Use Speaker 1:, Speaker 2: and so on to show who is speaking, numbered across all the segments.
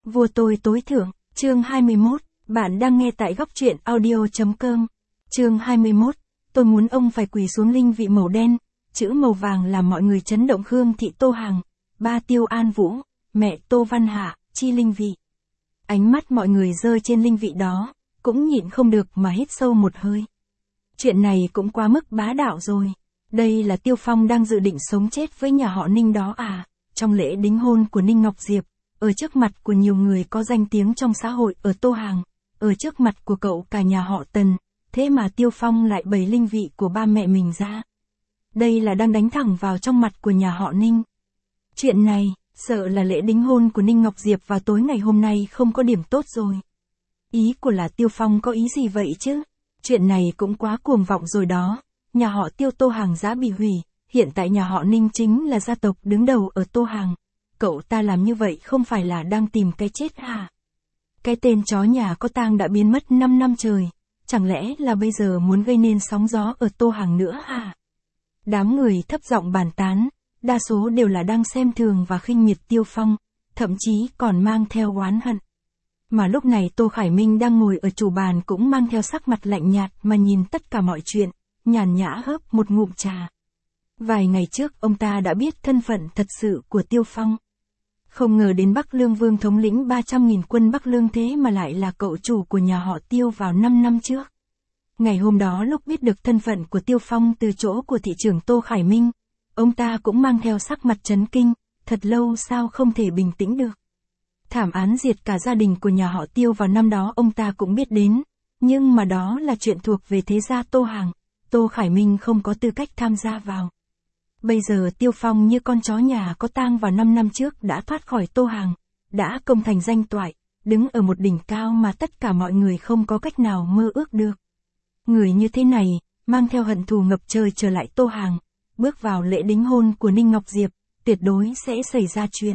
Speaker 1: Vua tôi tối thượng, chương 21, bạn đang nghe tại góc truyện audio.com. Chương 21, tôi muốn ông phải quỳ xuống linh vị màu đen, chữ màu vàng làm mọi người chấn động. Khương thị Tô Hằng, ba Tiêu An Vũ, mẹ Tô Văn Hạ, chi linh vị. Ánh mắt mọi người rơi trên linh vị đó, cũng nhịn không được mà hít sâu một hơi. Chuyện này cũng quá mức bá đạo rồi. Đây là Tiêu Phong đang dự định sống chết với nhà họ Ninh đó à? Trong lễ đính hôn của Ninh Ngọc Diệp, ở trước mặt của nhiều người có danh tiếng trong xã hội ở Tô Hằng, ở trước mặt của cậu cả nhà họ Tần, thế mà Tiêu Phong lại bày linh vị của ba mẹ mình ra. Đây là đang đánh thẳng vào trong mặt của nhà họ Ninh. Chuyện này, sợ là lễ đính hôn của Ninh Ngọc Diệp vào tối ngày hôm nay không có điểm tốt rồi. Ý của là Tiêu Phong có ý gì vậy chứ? Chuyện này cũng quá cuồng vọng rồi đó. Nhà họ Tiêu Tô Hằng đã bị hủy, hiện tại nhà họ Ninh chính là gia tộc đứng đầu ở Tô Hằng. Cậu ta làm như vậy không phải là đang tìm cái chết hả? Cái tên chó nhà có tang đã biến mất 5 năm trời, chẳng lẽ là bây giờ muốn gây nên sóng gió ở Tô Hằng nữa hả? Đám người thấp giọng bàn tán, đa số đều là đang xem thường và khinh miệt Tiêu Phong, thậm chí còn mang theo oán hận. Mà lúc này Tô Khải Minh đang ngồi ở chủ bàn cũng mang theo sắc mặt lạnh nhạt mà nhìn tất cả mọi chuyện, nhàn nhã hớp một ngụm trà. Vài ngày trước ông ta đã biết thân phận thật sự của Tiêu Phong. Không ngờ đến Bắc Lương Vương thống lĩnh 300.000 quân Bắc Lương thế mà lại là cậu chủ của nhà họ Tiêu vào 5 năm trước. Ngày hôm đó lúc biết được thân phận của Tiêu Phong từ chỗ của thị trưởng Tô Khải Minh, ông ta cũng mang theo sắc mặt chấn kinh, thật lâu sao không thể bình tĩnh được. Thảm án diệt cả gia đình của nhà họ Tiêu vào năm đó ông ta cũng biết đến, nhưng mà đó là chuyện thuộc về thế gia Tô Hằng, Tô Khải Minh không có tư cách tham gia vào. Bây giờ Tiêu Phong như con chó nhà có tang vào 5 năm trước đã thoát khỏi Tô Hằng, đã công thành danh toại, đứng ở một đỉnh cao mà tất cả mọi người không có cách nào mơ ước được. Người như thế này, mang theo hận thù ngập trời trở lại Tô Hằng, bước vào lễ đính hôn của Ninh Ngọc Diệp, tuyệt đối sẽ xảy ra chuyện.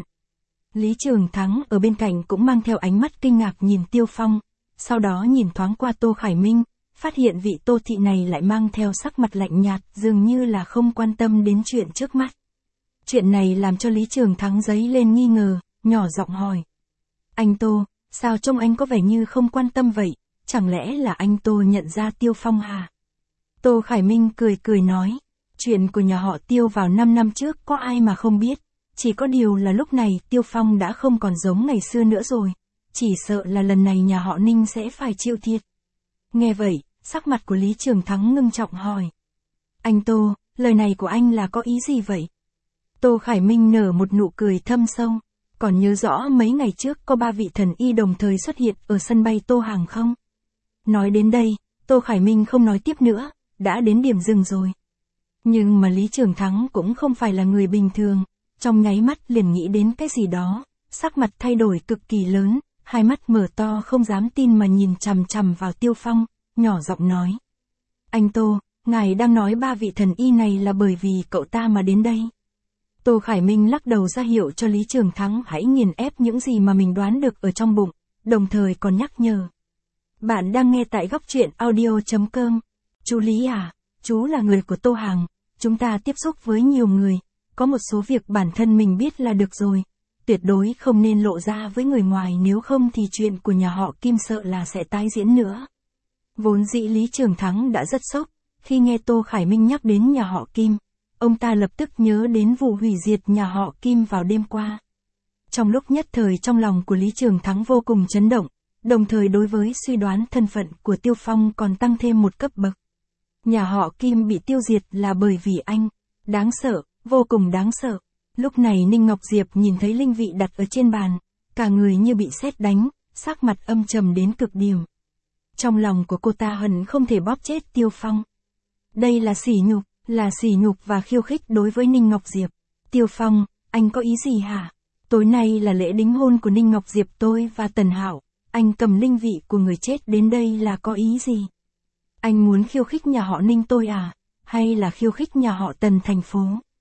Speaker 1: Lý Trường Thắng ở bên cạnh cũng mang theo ánh mắt kinh ngạc nhìn Tiêu Phong, sau đó nhìn thoáng qua Tô Khải Minh, phát hiện vị Tô thị này lại mang theo sắc mặt lạnh nhạt, dường như là không quan tâm đến chuyện trước mắt. Chuyện này làm cho Lý Trường Thắng dấy lên nghi ngờ, nhỏ giọng hỏi. Anh Tô, sao trông anh có vẻ như không quan tâm vậy, chẳng lẽ là anh Tô nhận ra Tiêu Phong hả? Tô Khải Minh cười cười nói, chuyện của nhà họ Tiêu vào 5 năm trước có ai mà không biết, chỉ có điều là lúc này Tiêu Phong đã không còn giống ngày xưa nữa rồi, chỉ sợ là lần này nhà họ Ninh sẽ phải chịu thiệt. Nghe vậy, sắc mặt của Lý Trường Thắng ngưng trọng hỏi. Anh Tô, lời này của anh là có ý gì vậy? Tô Khải Minh nở một nụ cười thâm sâu. Còn nhớ rõ mấy ngày trước có 3 vị thần y đồng thời xuất hiện ở sân bay Tô Hằng không? Nói đến đây, Tô Khải Minh không nói tiếp nữa, đã đến điểm dừng rồi. Nhưng mà Lý Trường Thắng cũng không phải là người bình thường, trong nháy mắt liền nghĩ đến cái gì đó, sắc mặt thay đổi cực kỳ lớn, hai mắt mở to không dám tin mà nhìn chằm chằm vào Tiêu Phong, nhỏ giọng nói. Anh Tô, ngài đang nói 3 vị thần y này là bởi vì cậu ta mà đến đây. Tô Khải Minh lắc đầu ra hiệu cho Lý Trường Thắng hãy nghiền ép những gì mà mình đoán được ở trong bụng, đồng thời còn nhắc nhở. Bạn đang nghe tại góc truyện audio.com. Chú Lý à, chú là người của Tô Hằng, chúng ta tiếp xúc với nhiều người, có một số việc bản thân mình biết là được rồi, tuyệt đối không nên lộ ra với người ngoài nếu không thì chuyện của nhà họ Kim sợ là sẽ tái diễn nữa. Vốn dĩ Lý Trường Thắng đã rất sốc, khi nghe Tô Khải Minh nhắc đến nhà họ Kim, ông ta lập tức nhớ đến vụ hủy diệt nhà họ Kim vào đêm qua. Trong lúc nhất thời trong lòng của Lý Trường Thắng vô cùng chấn động, đồng thời đối với suy đoán thân phận của Tiêu Phong còn tăng thêm một cấp bậc. Nhà họ Kim bị tiêu diệt là bởi vì anh, đáng sợ, vô cùng đáng sợ. Lúc này Ninh Ngọc Diệp nhìn thấy linh vị đặt ở trên bàn, cả người như bị sét đánh, sắc mặt âm trầm đến cực điểm. Trong lòng của cô ta hận không thể bóp chết Tiêu Phong. Đây là sỉ nhục và khiêu khích đối với Ninh Ngọc Diệp. Tiêu Phong, anh có ý gì hả? Tối nay là lễ đính hôn của Ninh Ngọc Diệp tôi và Tần Hạo, anh cầm linh vị của người chết đến đây là có ý gì? Anh muốn khiêu khích nhà họ Ninh tôi à? Hay là khiêu khích nhà họ Tần thành phố?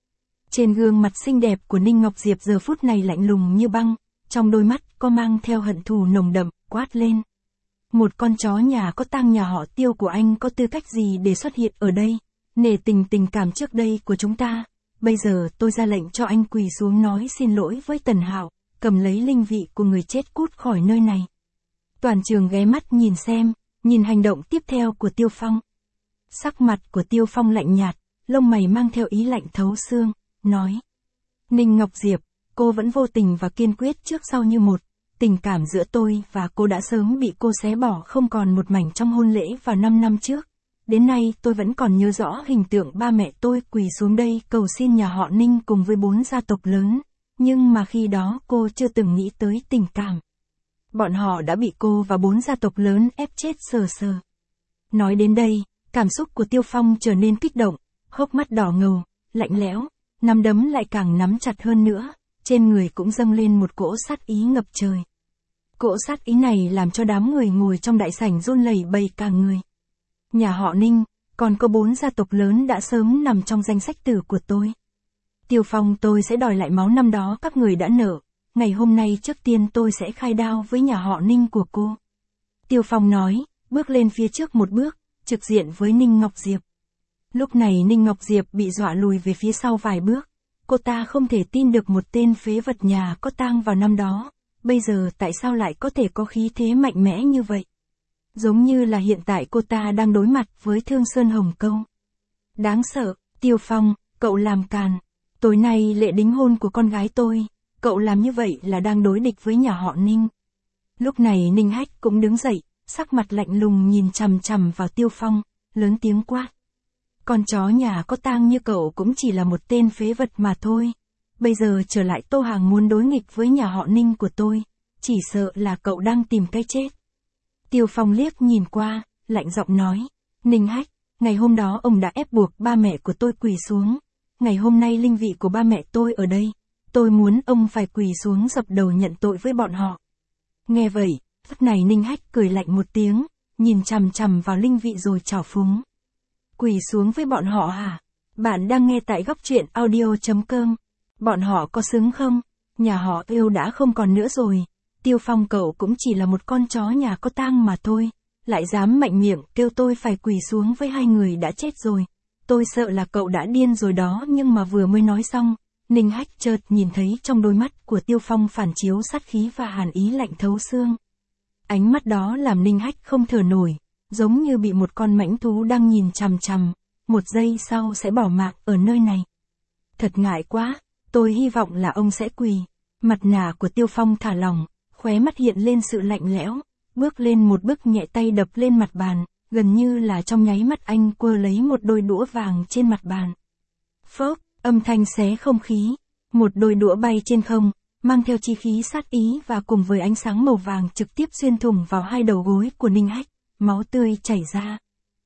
Speaker 1: Trên gương mặt xinh đẹp của Ninh Ngọc Diệp giờ phút này lạnh lùng như băng, trong đôi mắt có mang theo hận thù nồng đậm, quát lên. Một con chó nhà có tang nhà họ Tiêu của anh có tư cách gì để xuất hiện ở đây? Nể tình cảm trước đây của chúng ta, bây giờ tôi ra lệnh cho anh quỳ xuống nói xin lỗi với Tần Hạo, cầm lấy linh vị của người chết cút khỏi nơi này. Toàn trường ghé mắt nhìn xem, nhìn hành động tiếp theo của Tiêu Phong. Sắc mặt của Tiêu Phong lạnh nhạt, lông mày mang theo ý lạnh thấu xương, nói. Ninh Ngọc Diệp, cô vẫn vô tình và kiên quyết trước sau như một. Tình cảm giữa tôi và cô đã sớm bị cô xé bỏ không còn một mảnh trong hôn lễ vào 5 năm trước. Đến nay tôi vẫn còn nhớ rõ hình tượng ba mẹ tôi quỳ xuống đây cầu xin nhà họ Ninh cùng với 4 gia tộc lớn. Nhưng mà khi đó cô chưa từng nghĩ tới tình cảm. Bọn họ đã bị cô và 4 gia tộc lớn ép chết sờ sờ. Nói đến đây, cảm xúc của Tiêu Phong trở nên kích động, hốc mắt đỏ ngầu, lạnh lẽo, nắm đấm lại càng nắm chặt hơn nữa, trên người cũng dâng lên một cỗ sát ý ngập trời. Cỗ sát ý này làm cho đám người ngồi trong đại sảnh run lẩy bẩy cả người. Nhà họ Ninh, còn có 4 gia tộc lớn đã sớm nằm trong danh sách tử của tôi. Tiêu Phong, tôi sẽ đòi lại máu năm đó các người đã nợ. Ngày hôm nay trước tiên tôi sẽ khai đao với nhà họ Ninh của cô. Tiêu Phong nói, bước lên phía trước một bước, trực diện với Ninh Ngọc Diệp. Lúc này Ninh Ngọc Diệp bị dọa lùi về phía sau vài bước. Cô ta không thể tin được một tên phế vật nhà có tang vào năm đó. Bây giờ tại sao lại có thể có khí thế mạnh mẽ như vậy? Giống như là hiện tại cô ta đang đối mặt với Thương Sơn Hồng Câu. Đáng sợ, Tiêu Phong, cậu làm càn. Tối nay lễ đính hôn của con gái tôi, cậu làm như vậy là đang đối địch với nhà họ Ninh. Lúc này Ninh Hách cũng đứng dậy, sắc mặt lạnh lùng nhìn chằm chằm vào Tiêu Phong, lớn tiếng quát. Con chó nhà có tang như cậu cũng chỉ là một tên phế vật mà thôi. Bây giờ trở lại Tô Hàng muốn đối nghịch với nhà họ Ninh của tôi, chỉ sợ là cậu đang tìm cái chết. Tiêu Phong liếc nhìn qua, lạnh giọng nói. Ninh Hách, ngày hôm đó ông đã ép buộc ba mẹ của tôi quỳ xuống. Ngày hôm nay linh vị của ba mẹ tôi ở đây. Tôi muốn ông phải quỳ xuống dập đầu nhận tội với bọn họ. Nghe vậy, lúc này Ninh Hách cười lạnh một tiếng, nhìn chằm chằm vào linh vị rồi trào phúng. Quỳ xuống với bọn họ hả? Bạn đang nghe tại góc truyện audio.com. Bọn họ có xứng không? Nhà họ yêu đã không còn nữa rồi. Tiêu Phong, cậu cũng chỉ là một con chó nhà có tang mà thôi. Lại dám mạnh miệng kêu tôi phải quỳ xuống với hai người đã chết rồi. Tôi sợ là cậu đã điên rồi đó. Nhưng mà vừa mới nói xong, Ninh Hách chợt nhìn thấy trong đôi mắt của Tiêu Phong phản chiếu sát khí và hàn ý lạnh thấu xương. Ánh mắt đó làm Ninh Hách không thở nổi, giống như bị một con mãnh thú đang nhìn chằm chằm, một giây sau sẽ bỏ mạng ở nơi này. Thật ngại quá, tôi hy vọng là ông sẽ quỳ. Mặt nạ của Tiêu Phong thả lỏng, khóe mắt hiện lên sự lạnh lẽo, bước lên một bước nhẹ tay đập lên mặt bàn, gần như là trong nháy mắt anh quơ lấy một đôi đũa vàng trên mặt bàn. Phốc, âm thanh xé không khí, một đôi đũa bay trên không, mang theo chi khí sát ý và cùng với ánh sáng màu vàng trực tiếp xuyên thủng vào hai đầu gối của Ninh Hách, máu tươi chảy ra.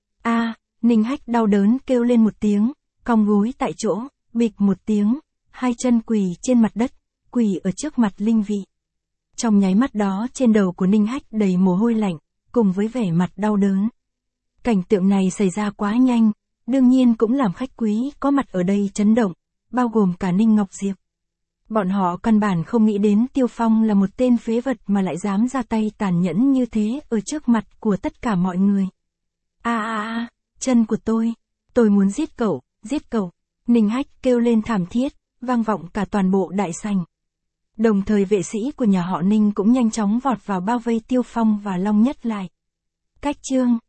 Speaker 1: Ninh Hách đau đớn kêu lên một tiếng, cong gối tại chỗ, bịch một tiếng, hai chân quỳ trên mặt đất, quỳ ở trước mặt linh vị. Trong nháy mắt đó trên đầu của Ninh Hách đầy mồ hôi lạnh, cùng với vẻ mặt đau đớn. Cảnh tượng này xảy ra quá nhanh, đương nhiên cũng làm khách quý có mặt ở đây chấn động, bao gồm cả Ninh Ngọc Diệp. Bọn họ căn bản không nghĩ đến Tiêu Phong là một tên phế vật mà lại dám ra tay tàn nhẫn như thế ở trước mặt của tất cả mọi người. Chân của tôi muốn giết cậu, Ninh Hách kêu lên thảm thiết, vang vọng cả toàn bộ đại sảnh. Đồng thời vệ sĩ của nhà họ Ninh cũng nhanh chóng vọt vào bao vây Tiêu Phong và Long Nhất lại. Cách chương